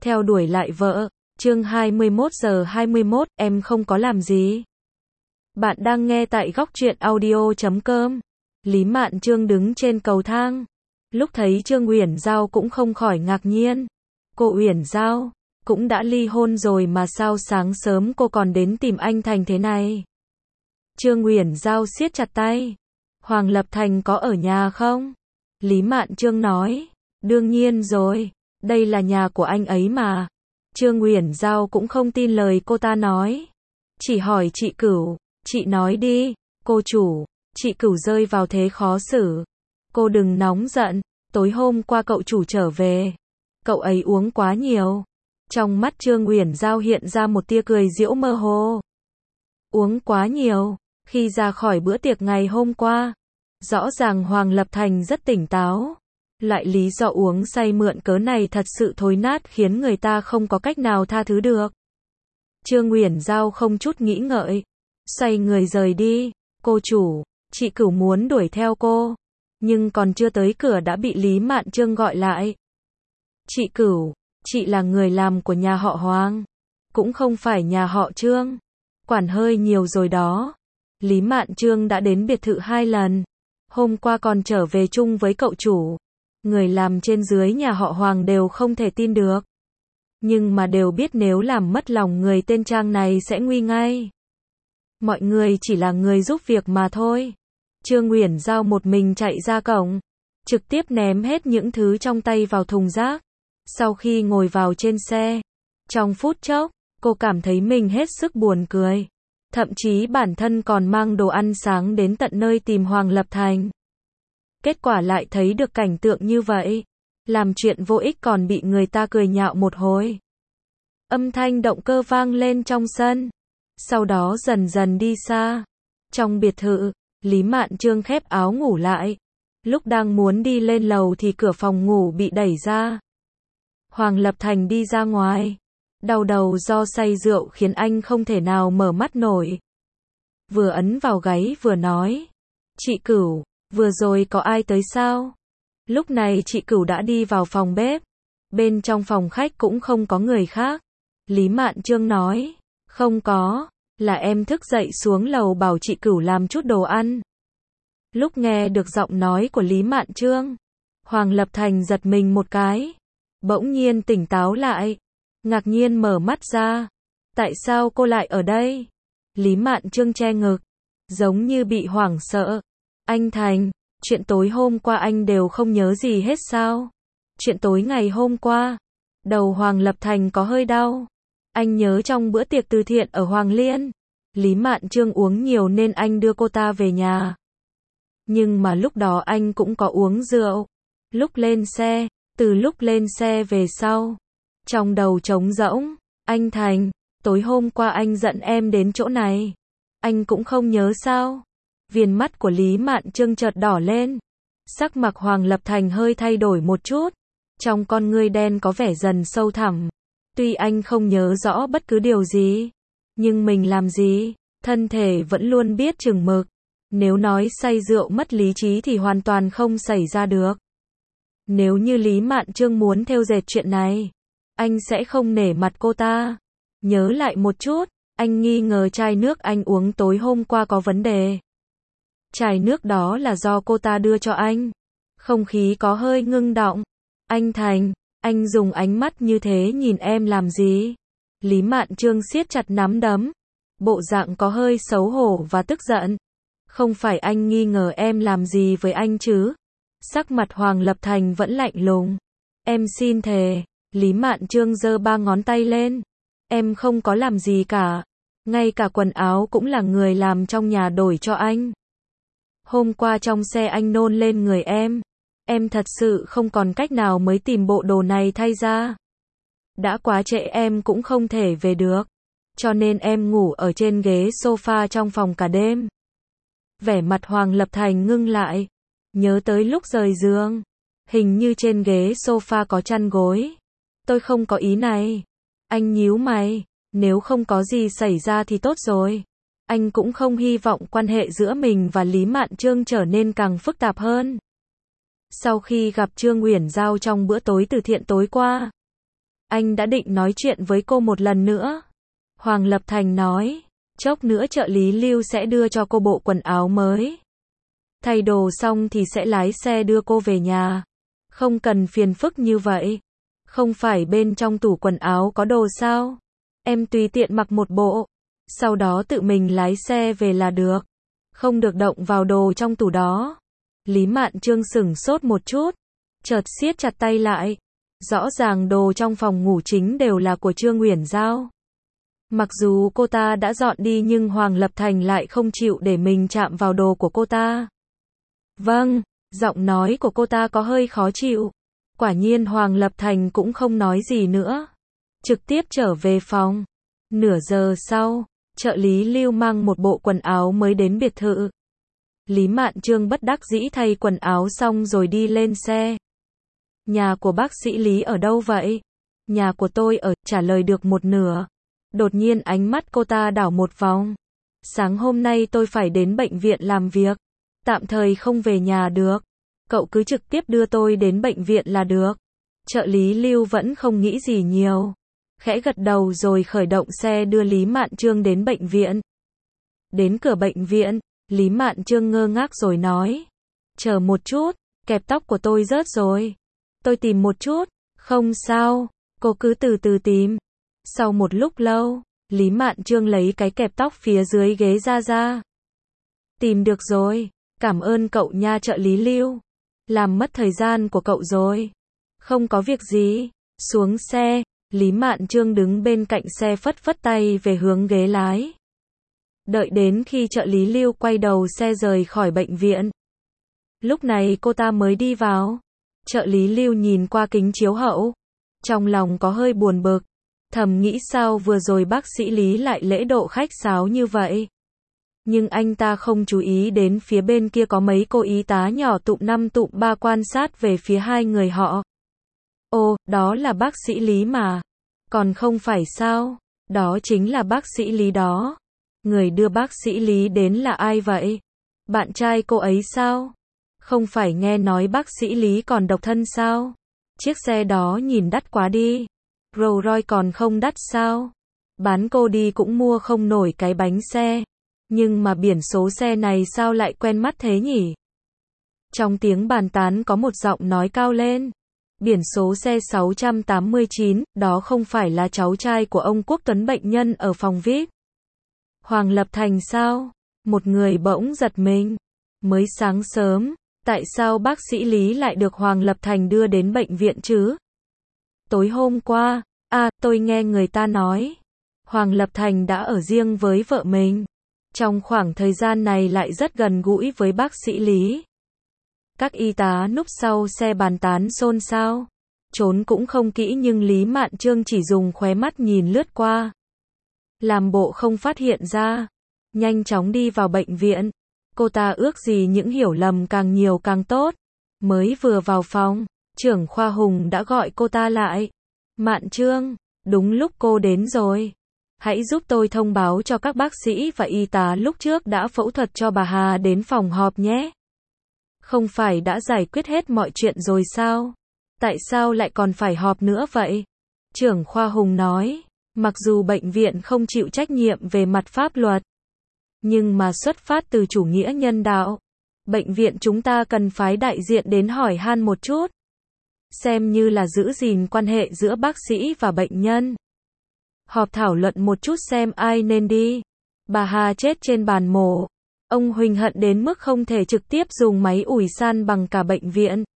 theo đuổi lại vợ. Chương 21:21, em không có làm gì. Bạn đang nghe tại góc truyện audio.com. Lý Mạn Chương đứng trên cầu thang. Lúc thấy Trương Uyển Giao cũng không khỏi ngạc nhiên. Cô Uyển Giao, cũng đã ly hôn rồi mà sao sáng sớm cô còn đến tìm anh Thành thế này? Trương Uyển Giao siết chặt tay. Hoàng Lập Thành có ở nhà không? Lý Mạn Chương nói. Đương nhiên rồi, đây là nhà của anh ấy mà. Trương Uyển Giao cũng không tin lời cô ta nói. Chỉ hỏi chị Cửu, chị nói đi, cô chủ. Chị Cửu rơi vào thế khó xử. Cô đừng nóng giận, tối hôm qua cậu chủ trở về. Cậu ấy uống quá nhiều. Trong mắt Trương Uyển Giao hiện ra một tia cười giễu mơ hồ. Uống quá nhiều, khi ra khỏi bữa tiệc ngày hôm qua. Rõ ràng Hoàng Lập Thành rất tỉnh táo. Lại lý do uống say mượn cớ này thật sự thối nát khiến người ta không có cách nào tha thứ được. Trương Uyển Giao không chút nghĩ ngợi. Xoay người rời đi. Cô chủ, chị Cửu muốn đuổi theo cô. Nhưng còn chưa tới cửa đã bị Lý Mạn Chương gọi lại. Chị Cửu, chị là người làm của nhà họ Hoàng. Cũng không phải nhà họ Trương. Quản hơi nhiều rồi đó. Lý Mạn Chương đã đến biệt thự 2 lần. Hôm qua còn trở về chung với cậu chủ. Người làm trên dưới nhà họ Hoàng đều không thể tin được. Nhưng mà đều biết nếu làm mất lòng người tên Trang này sẽ nguy ngay. Mọi người chỉ là người giúp việc mà thôi. Trương Uyển Giao một mình chạy ra cổng. Trực tiếp ném hết những thứ trong tay vào thùng rác. Sau khi ngồi vào trên xe. Trong phút chốc, cô cảm thấy mình hết sức buồn cười. Thậm chí bản thân còn mang đồ ăn sáng đến tận nơi tìm Hoàng Lập Thành. Kết quả lại thấy được cảnh tượng như vậy. Làm chuyện vô ích còn bị người ta cười nhạo một hồi. Âm thanh động cơ vang lên trong sân. Sau đó dần dần đi xa. Trong biệt thự, Lý Mạn Chương khép áo ngủ lại. Lúc đang muốn đi lên lầu thì cửa phòng ngủ bị đẩy ra. Hoàng Lập Thành đi ra ngoài. Đau đầu do say rượu khiến anh không thể nào mở mắt nổi. Vừa ấn vào gáy vừa nói. Chị Cửu, vừa rồi có ai tới sao? Lúc này chị Cửu đã đi vào phòng bếp. Bên trong phòng khách cũng không có người khác. Lý Mạn Chương nói. Không có, là em thức dậy xuống lầu bảo chị Cửu làm chút đồ ăn. Lúc nghe được giọng nói của Lý Mạn Chương, Hoàng Lập Thành giật mình một cái. Bỗng nhiên tỉnh táo lại. Ngạc nhiên mở mắt ra. Tại sao cô lại ở đây? Lý Mạn Chương che ngực. Giống như bị hoảng sợ. Anh Thành, chuyện tối hôm qua anh đều không nhớ gì hết sao? Chuyện tối ngày hôm qua. Đầu Hoàng Lập Thành có hơi đau. Anh nhớ trong bữa tiệc từ thiện ở Hoàng Liên. Lý Mạn Chương uống nhiều nên anh đưa cô ta về nhà. Nhưng mà lúc đó anh cũng có uống rượu. Lúc lên xe, từ lúc lên xe về sau. Trong đầu trống rỗng. Anh Thành, tối hôm qua anh dẫn em đến chỗ này. Anh cũng không nhớ sao? Viền mắt của Lý Mạn Chương chợt đỏ lên. Sắc mặt Hoàng Lập Thành hơi thay đổi một chút. Trong con ngươi đen có vẻ dần sâu thẳm. Tuy anh không nhớ rõ bất cứ điều gì. Nhưng mình làm gì? Thân thể vẫn luôn biết chừng mực. Nếu nói say rượu mất lý trí thì hoàn toàn không xảy ra được. Nếu như Lý Mạn Chương muốn thêu dệt chuyện này, anh sẽ không nể mặt cô ta. Nhớ lại một chút, anh nghi ngờ chai nước anh uống tối hôm qua có vấn đề. Chai nước đó là do cô ta đưa cho anh. Không khí có hơi ngưng động. Anh Thành, anh dùng ánh mắt như thế nhìn em làm gì? Lý Mạn Chương siết chặt nắm đấm. Bộ dạng có hơi xấu hổ và tức giận. Không phải anh nghi ngờ em làm gì với anh chứ? Sắc mặt Hoàng Lập Thành vẫn lạnh lùng. Em xin thề. Lý Mạn Chương giơ 3 ngón tay lên. Em không có làm gì cả. Ngay cả quần áo cũng là người làm trong nhà đổi cho anh. Hôm qua trong xe anh nôn lên người em. Em thật sự không còn cách nào mới tìm bộ đồ này thay ra. Đã quá trễ em cũng không thể về được. Cho nên em ngủ ở trên ghế sofa trong phòng cả đêm. Vẻ mặt Hoàng Lập Thành ngưng lại. Nhớ tới lúc rời giường. Hình như trên ghế sofa có chăn gối. Tôi không có ý này. Anh nhíu mày. Nếu không có gì xảy ra thì tốt rồi. Anh cũng không hy vọng quan hệ giữa mình và Lý Mạn Chương trở nên càng phức tạp hơn. Sau khi gặp Trương Uyển Giao trong bữa tối từ thiện tối qua, Anh đã định nói chuyện với cô một lần nữa. Hoàng Lập Thành nói. Chốc nữa trợ lý Lưu sẽ đưa cho cô bộ quần áo mới. Thay đồ xong thì sẽ lái xe đưa cô về nhà. Không cần phiền phức như vậy. Không phải bên trong tủ quần áo có đồ sao? Em tùy tiện mặc một bộ. Sau đó tự mình lái xe về là được. Không được động vào đồ trong tủ đó. Lý Mạn Chương sửng sốt một chút. Chợt siết chặt tay lại. Rõ ràng đồ trong phòng ngủ chính đều là của Trương Uyển Giao. Mặc dù cô ta đã dọn đi nhưng Hoàng Lập Thành lại không chịu để mình chạm vào đồ của cô ta. Vâng, giọng nói của cô ta có hơi khó chịu. Quả nhiên Hoàng Lập Thành cũng không nói gì nữa. Trực tiếp trở về phòng. Nửa giờ sau, trợ lý Lưu mang một bộ quần áo mới đến biệt thự. Lý Mạn Chương bất đắc dĩ thay quần áo xong rồi đi lên xe. Nhà của bác sĩ Lý ở đâu vậy? Nhà của tôi ở, trả lời được một nửa. Đột nhiên ánh mắt cô ta đảo một vòng. Sáng hôm nay tôi phải đến bệnh viện làm việc. Tạm thời không về nhà được. Cậu cứ trực tiếp đưa tôi đến bệnh viện là được. Trợ lý Lưu vẫn không nghĩ gì nhiều. Khẽ gật đầu rồi khởi động xe đưa Lý Mạn Chương đến bệnh viện. Đến cửa bệnh viện, Lý Mạn Chương ngơ ngác rồi nói. Chờ một chút, kẹp tóc của tôi rớt rồi. Tôi tìm một chút. Không sao, cô cứ từ từ tìm. Sau một lúc lâu, Lý Mạn Chương lấy cái kẹp tóc phía dưới ghế ra. Tìm được rồi, cảm ơn cậu nha trợ lý Lưu. Làm mất thời gian của cậu rồi. Không có việc gì. Xuống xe, Lý Mạn Chương đứng bên cạnh xe phất phất tay về hướng ghế lái. Đợi đến khi trợ lý Lưu quay đầu xe rời khỏi bệnh viện. Lúc này cô ta mới đi vào. Trợ lý Lưu nhìn qua kính chiếu hậu. Trong lòng có hơi buồn bực. Thầm nghĩ sao vừa rồi bác sĩ Lý lại lễ độ khách sáo như vậy. Nhưng anh ta không chú ý đến phía bên kia có mấy cô y tá nhỏ tụm năm tụm ba quan sát về phía hai người họ. Ồ, đó là bác sĩ Lý mà. Còn không phải sao? Đó chính là bác sĩ Lý đó. Người đưa bác sĩ Lý đến là ai vậy? Bạn trai cô ấy sao? Không phải nghe nói bác sĩ Lý còn độc thân sao? Chiếc xe đó nhìn đắt quá đi. Rolls Royce còn không đắt sao? Bán cô đi cũng mua không nổi cái bánh xe. Nhưng mà biển số xe này sao lại quen mắt thế nhỉ? Trong tiếng bàn tán có một giọng nói cao lên. Biển số xe 689, đó không phải là cháu trai của ông Quốc Tuấn bệnh nhân ở phòng VIP. Hoàng Lập Thành sao? Một người bỗng giật mình. Mới sáng sớm, tại sao bác sĩ Lý lại được Hoàng Lập Thành đưa đến bệnh viện chứ? Tối hôm qua, tôi nghe người ta nói. Hoàng Lập Thành đã ở riêng với vợ mình. Trong khoảng thời gian này lại rất gần gũi với bác sĩ Lý. Các y tá núp sau xe bàn tán xôn xao. Trốn cũng không kỹ nhưng Lý Mạn Chương chỉ dùng khóe mắt nhìn lướt qua. Làm bộ không phát hiện ra. Nhanh chóng đi vào bệnh viện. Cô ta ước gì những hiểu lầm càng nhiều càng tốt. Mới vừa vào phòng, trưởng khoa Hùng đã gọi cô ta lại. Mạn Chương, đúng lúc cô đến rồi. Hãy giúp tôi thông báo cho các bác sĩ và y tá lúc trước đã phẫu thuật cho bà Hà đến phòng họp nhé. Không phải đã giải quyết hết mọi chuyện rồi sao? Tại sao lại còn phải họp nữa vậy? Trưởng khoa Hùng nói, mặc dù bệnh viện không chịu trách nhiệm về mặt pháp luật, nhưng mà xuất phát từ chủ nghĩa nhân đạo, bệnh viện chúng ta cần phái đại diện đến hỏi han một chút. Xem như là giữ gìn quan hệ giữa bác sĩ và bệnh nhân. Họp thảo luận một chút xem ai nên đi. Bà Hà chết trên bàn mổ. Ông Huỳnh hận đến mức không thể trực tiếp dùng máy ủi san bằng cả bệnh viện.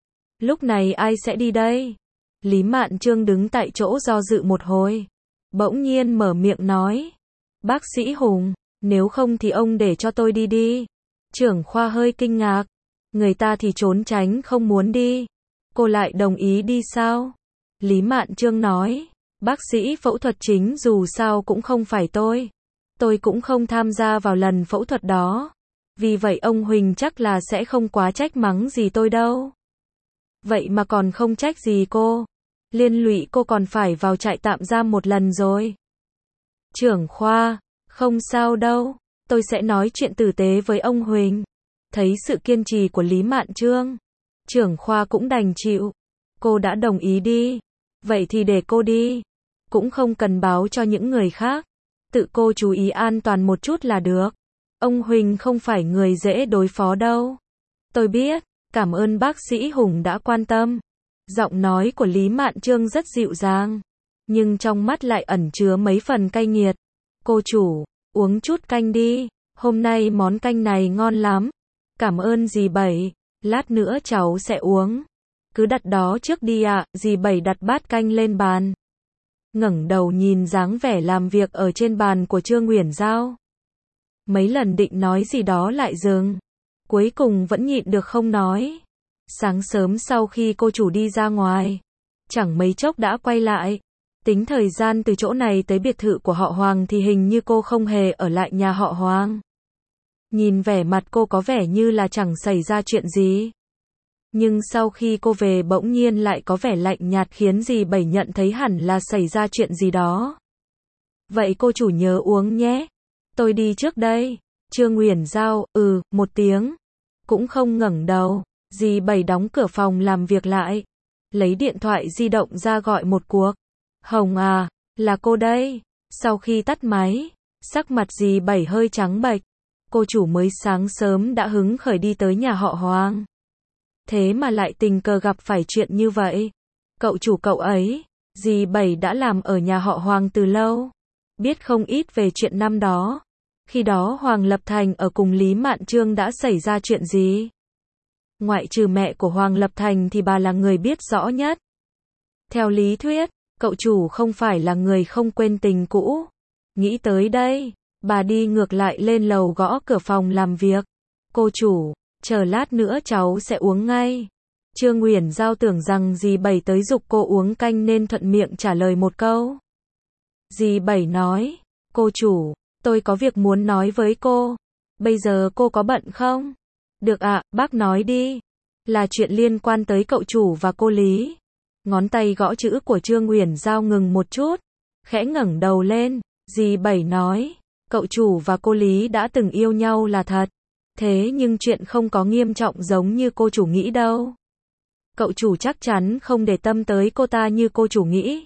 Lúc này ai sẽ đi đây? Lý Mạn Chương đứng tại chỗ do dự một hồi. Bỗng nhiên mở miệng nói. Bác sĩ Hùng, nếu không thì ông để cho tôi đi đi. Trưởng khoa hơi kinh ngạc. Người ta thì trốn tránh không muốn đi. Cô lại đồng ý đi sao? Lý Mạn Chương nói. Bác sĩ phẫu thuật chính dù sao cũng không phải tôi. Tôi cũng không tham gia vào lần phẫu thuật đó. Vì vậy ông Huỳnh chắc là sẽ không quá trách mắng gì tôi đâu. Vậy mà còn không trách gì cô. Liên lụy cô còn phải vào trại tạm giam một lần rồi. Trưởng khoa, không sao đâu. Tôi sẽ nói chuyện tử tế với ông Huỳnh. Thấy sự kiên trì của Lý Mạn Chương, trưởng khoa cũng đành chịu. Cô đã đồng ý đi. Vậy thì để cô đi. Cũng không cần báo cho những người khác. Tự cô chú ý an toàn một chút là được. Ông Huỳnh không phải người dễ đối phó đâu. Tôi biết, cảm ơn bác sĩ Hùng đã quan tâm. Giọng nói của Lý Mạn Chương rất dịu dàng, nhưng trong mắt lại ẩn chứa mấy phần cay nghiệt. Cô chủ, uống chút canh đi, hôm nay món canh này ngon lắm. Cảm ơn dì Bảy, lát nữa cháu sẽ uống. Cứ đặt đó trước đi ạ, dì Bảy đặt bát canh lên bàn. Ngẩng đầu nhìn dáng vẻ làm việc ở trên bàn của Trương Uyển Giao. Mấy lần định nói gì đó lại dừng. Cuối cùng vẫn nhịn được không nói. Sáng sớm sau khi cô chủ đi ra ngoài, chẳng mấy chốc đã quay lại. Tính thời gian từ chỗ này tới biệt thự của họ Hoàng thì hình như cô không hề ở lại nhà họ Hoàng. Nhìn vẻ mặt cô có vẻ như là chẳng xảy ra chuyện gì. Nhưng sau khi cô về bỗng nhiên lại có vẻ lạnh nhạt khiến dì Bảy nhận thấy hẳn là xảy ra chuyện gì đó. Vậy cô chủ nhớ uống nhé. Tôi đi trước đây. Trương Uyển Giao, một tiếng. Cũng không ngẩng đầu. Dì Bảy đóng cửa phòng làm việc lại. Lấy điện thoại di động ra gọi một cuộc. Hồng à, là cô đây. Sau khi tắt máy, sắc mặt dì Bảy hơi trắng bệch. Cô chủ mới sáng sớm đã hứng khởi đi tới nhà họ Hoàng. Thế mà lại tình cờ gặp phải chuyện như vậy. Cậu chủ cậu ấy, dì Bảy đã làm ở nhà họ Hoàng từ lâu. Biết không ít về chuyện năm đó. Khi đó Hoàng Lập Thành ở cùng Lý Mạn Chương đã xảy ra chuyện gì? Ngoại trừ mẹ của Hoàng Lập Thành thì bà là người biết rõ nhất. Theo lý thuyết, cậu chủ không phải là người không quên tình cũ. Nghĩ tới đây, bà đi ngược lại lên lầu gõ cửa phòng làm việc. Cô chủ, chờ lát nữa cháu sẽ uống ngay. Trương Uyển Giao tưởng rằng dì Bảy tới giục cô uống canh nên thuận miệng trả lời một câu. Dì Bảy nói, cô chủ, tôi có việc muốn nói với cô. Bây giờ cô có bận không? Được ạ, bác nói đi. Là chuyện liên quan tới cậu chủ và cô Lý. Ngón tay gõ chữ của Trương Uyển Giao ngừng một chút. Khẽ ngẩng đầu lên, dì Bảy nói, cậu chủ và cô Lý đã từng yêu nhau là thật. Thế nhưng chuyện không có nghiêm trọng giống như cô chủ nghĩ đâu. Cậu chủ chắc chắn không để tâm tới cô ta như cô chủ nghĩ.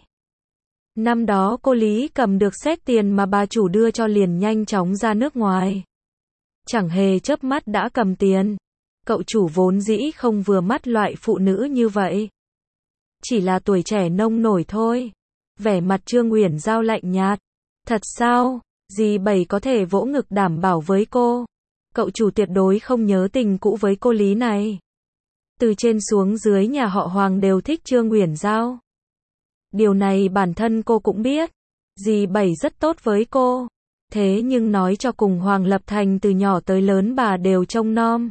Năm đó cô Lý cầm được xét tiền mà bà chủ đưa cho liền nhanh chóng ra nước ngoài. Chẳng hề chớp mắt đã cầm tiền. Cậu chủ vốn dĩ không vừa mắt loại phụ nữ như vậy. Chỉ là tuổi trẻ nông nổi thôi. Vẻ mặt Trương Uyển Giao lạnh nhạt. Thật sao? Dì Bảy có thể vỗ ngực đảm bảo với cô. Cậu chủ tuyệt đối không nhớ tình cũ với cô Lý này. Từ trên xuống dưới nhà họ Hoàng đều thích Trương Uyển Giao. Điều này bản thân cô cũng biết. Dì Bảy rất tốt với cô. Thế nhưng nói cho cùng Hoàng Lập Thành từ nhỏ tới lớn bà đều trông nom.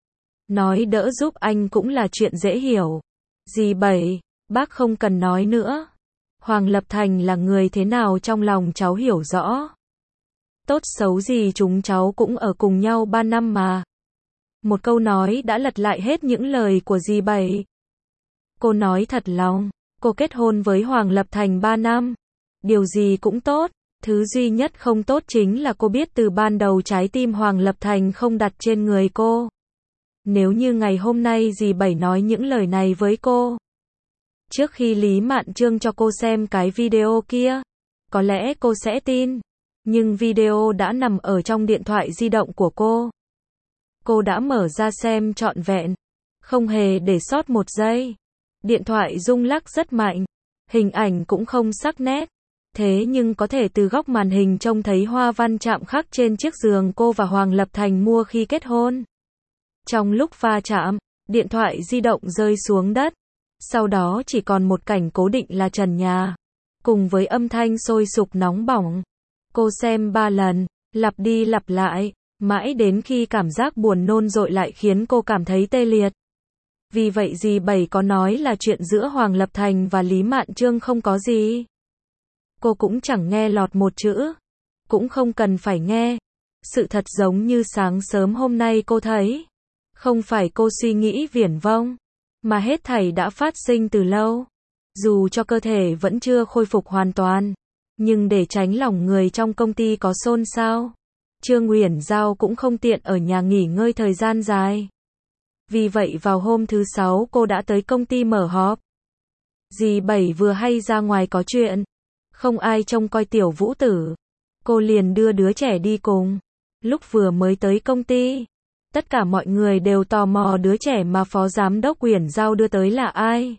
Nói đỡ giúp anh cũng là chuyện dễ hiểu. Dì Bảy, bác không cần nói nữa. Hoàng Lập Thành là người thế nào trong lòng cháu hiểu rõ. Tốt xấu gì chúng cháu cũng ở cùng nhau 3 năm mà. Một câu nói đã lật lại hết những lời của dì Bảy. Cô nói thật lòng, cô kết hôn với Hoàng Lập Thành 3 năm. Điều gì cũng tốt, thứ duy nhất không tốt chính là cô biết từ ban đầu trái tim Hoàng Lập Thành không đặt trên người cô. Nếu như ngày hôm nay dì Bảy nói những lời này với cô, trước khi Lý Mạn Chương cho cô xem cái video kia, có lẽ cô sẽ tin. Nhưng video đã nằm ở trong điện thoại di động của cô. Cô đã mở ra xem trọn vẹn, không hề để sót một giây. Điện thoại rung lắc rất mạnh, hình ảnh cũng không sắc nét. Thế nhưng có thể từ góc màn hình trông thấy hoa văn chạm khắc trên chiếc giường cô và Hoàng Lập Thành mua khi kết hôn. Trong lúc va chạm, điện thoại di động rơi xuống đất. Sau đó chỉ còn một cảnh cố định là trần nhà, cùng với âm thanh sôi sục nóng bỏng. Cô xem 3 lần, lặp đi lặp lại, mãi đến khi cảm giác buồn nôn dội lại khiến cô cảm thấy tê liệt. Vì vậy dì Bảy có nói là chuyện giữa Hoàng Lập Thành và Lý Mạn Chương không có gì. Cô cũng chẳng nghe lọt một chữ. Cũng không cần phải nghe. Sự thật giống như sáng sớm hôm nay cô thấy. Không phải cô suy nghĩ viển vông, mà hết thảy đã phát sinh từ lâu. Dù cho cơ thể vẫn chưa khôi phục hoàn toàn, nhưng để tránh lòng người trong công ty có xôn xao, Trương Uyển Giao cũng không tiện ở nhà nghỉ ngơi thời gian dài. Vì vậy vào hôm thứ 6 cô đã tới công ty mở họp. Dì Bảy vừa hay ra ngoài có chuyện, không ai trông coi tiểu Vũ Tử. Cô liền đưa đứa trẻ đi cùng. Lúc vừa mới tới công ty, tất cả mọi người đều tò mò đứa trẻ mà phó giám đốc Uyển Giao đưa tới là ai.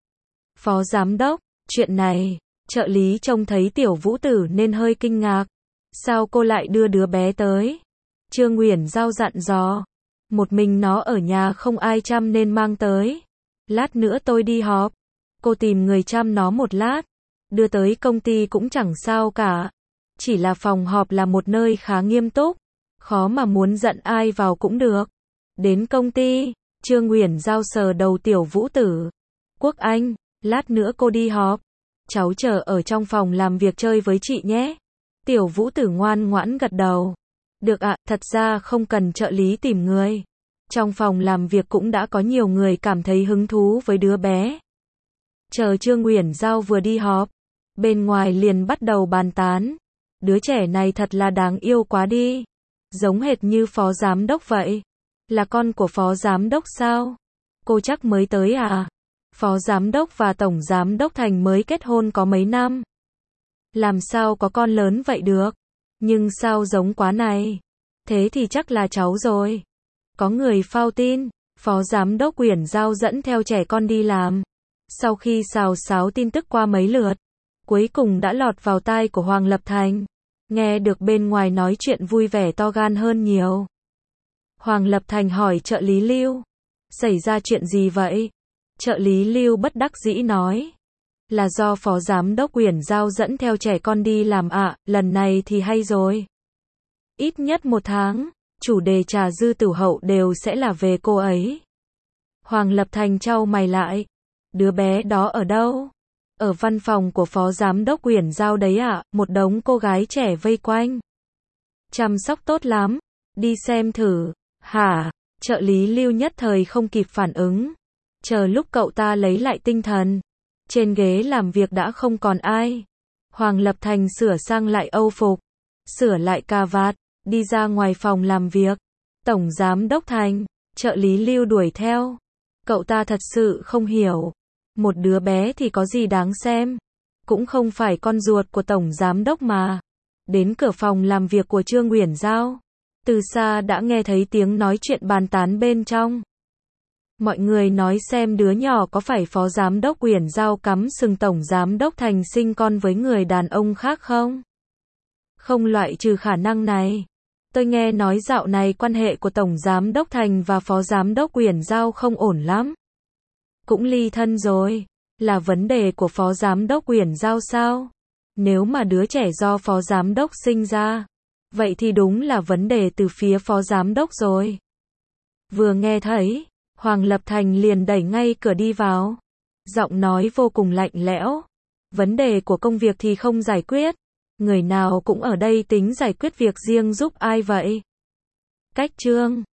Phó giám đốc, chuyện này, trợ lý trông thấy tiểu Vũ Tử nên hơi kinh ngạc. Sao cô lại đưa đứa bé tới? Trương Uyển Giao dặn dò. Một mình nó ở nhà không ai chăm nên mang tới. Lát nữa tôi đi họp. Cô tìm người chăm nó một lát. Đưa tới công ty cũng chẳng sao cả. Chỉ là phòng họp là một nơi khá nghiêm túc. Khó mà muốn dẫn ai vào cũng được. Đến công ty, Trương Uyển Giao sờ đầu tiểu Vũ Tử. Quốc Anh, lát nữa cô đi họp. Cháu chờ ở trong phòng làm việc chơi với chị nhé. Tiểu Vũ Tử ngoan ngoãn gật đầu. Được ạ, thật ra không cần trợ lý tìm người. Trong phòng làm việc cũng đã có nhiều người cảm thấy hứng thú với đứa bé. Chờ Trương Uyển Giao vừa đi họp, bên ngoài liền bắt đầu bàn tán. Đứa trẻ này thật là đáng yêu quá đi. Giống hệt như phó giám đốc vậy. Là con của phó giám đốc sao? Cô chắc mới tới à? Phó giám đốc và tổng giám đốc Thành mới kết hôn có mấy năm. Làm sao có con lớn vậy được? Nhưng sao giống quá này? Thế thì chắc là cháu rồi. Có người phao tin, phó giám đốc Uyển Giao dẫn theo trẻ con đi làm. Sau khi xào xáo tin tức qua mấy lượt, cuối cùng đã lọt vào tai của Hoàng Lập Thành. Nghe được bên ngoài nói chuyện vui vẻ to gan hơn nhiều. Hoàng Lập Thành hỏi trợ lý Lưu. Xảy ra chuyện gì vậy? Trợ lý Lưu bất đắc dĩ nói. Là do phó giám đốc Uyển Giao dẫn theo trẻ con đi làm ạ, lần này thì hay rồi. Ít nhất 1 tháng, chủ đề trà dư tử hậu đều sẽ là về cô ấy. Hoàng Lập Thành chau mày lại. Đứa bé đó ở đâu? Ở văn phòng của phó giám đốc Uyển Giao đấy ạ, một đống cô gái trẻ vây quanh. Chăm sóc tốt lắm, đi xem thử. Hả? Trợ lý Lưu nhất thời không kịp phản ứng. Chờ lúc cậu ta lấy lại tinh thần, trên ghế làm việc đã không còn ai. Hoàng Lập Thành sửa sang lại âu phục, sửa lại cà vạt, đi ra ngoài phòng làm việc. Tổng giám đốc Thành, trợ lý Lưu đuổi theo. Cậu ta thật sự không hiểu. Một đứa bé thì có gì đáng xem. Cũng không phải con ruột của tổng giám đốc mà. Đến cửa phòng làm việc của Trương Uyển Giao, từ xa đã nghe thấy tiếng nói chuyện bàn tán bên trong. Mọi người nói xem đứa nhỏ có phải phó giám đốc Uyển Giao cắm sừng tổng giám đốc Thành sinh con với người đàn ông khác không? Không loại trừ khả năng này. Tôi nghe nói dạo này quan hệ của tổng giám đốc Thành và phó giám đốc Uyển Giao không ổn lắm. Cũng ly thân rồi. Là vấn đề của phó giám đốc Uyển Giao sao? Nếu mà đứa trẻ do phó giám đốc sinh ra, vậy thì đúng là vấn đề từ phía phó giám đốc rồi. Vừa nghe thấy, Hoàng Lập Thành liền đẩy ngay cửa đi vào. Giọng nói vô cùng lạnh lẽo. Vấn đề của công việc thì không giải quyết. Người nào cũng ở đây tính giải quyết việc riêng giúp ai vậy? Cách Trương